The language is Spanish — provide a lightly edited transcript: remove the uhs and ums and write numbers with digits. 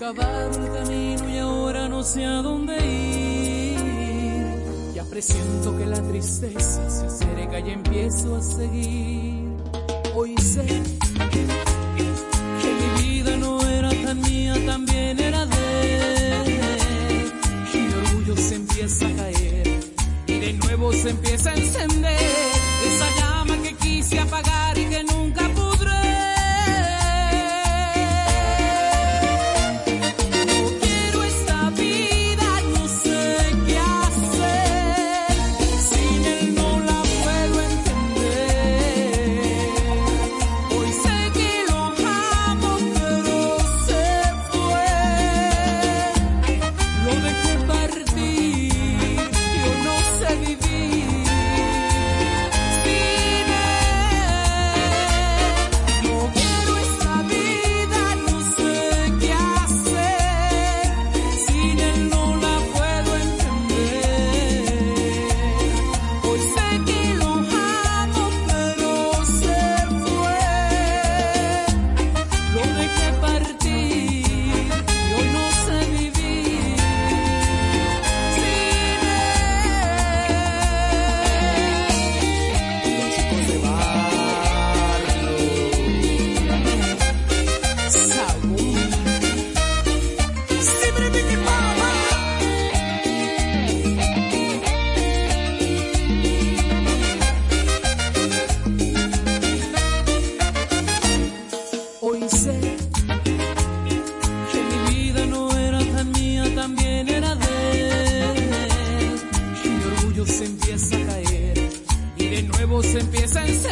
acabado el camino y ahora no sé a dónde ir. Ya presiento que la tristeza se acerca y empiezo a seguir. Hoy sé que mi vida no era tan mía, también era de él. Y mi orgullo se empieza a caer y de nuevo se empieza a encender esa llama que quise apagar y que nunca podré. Se empieza a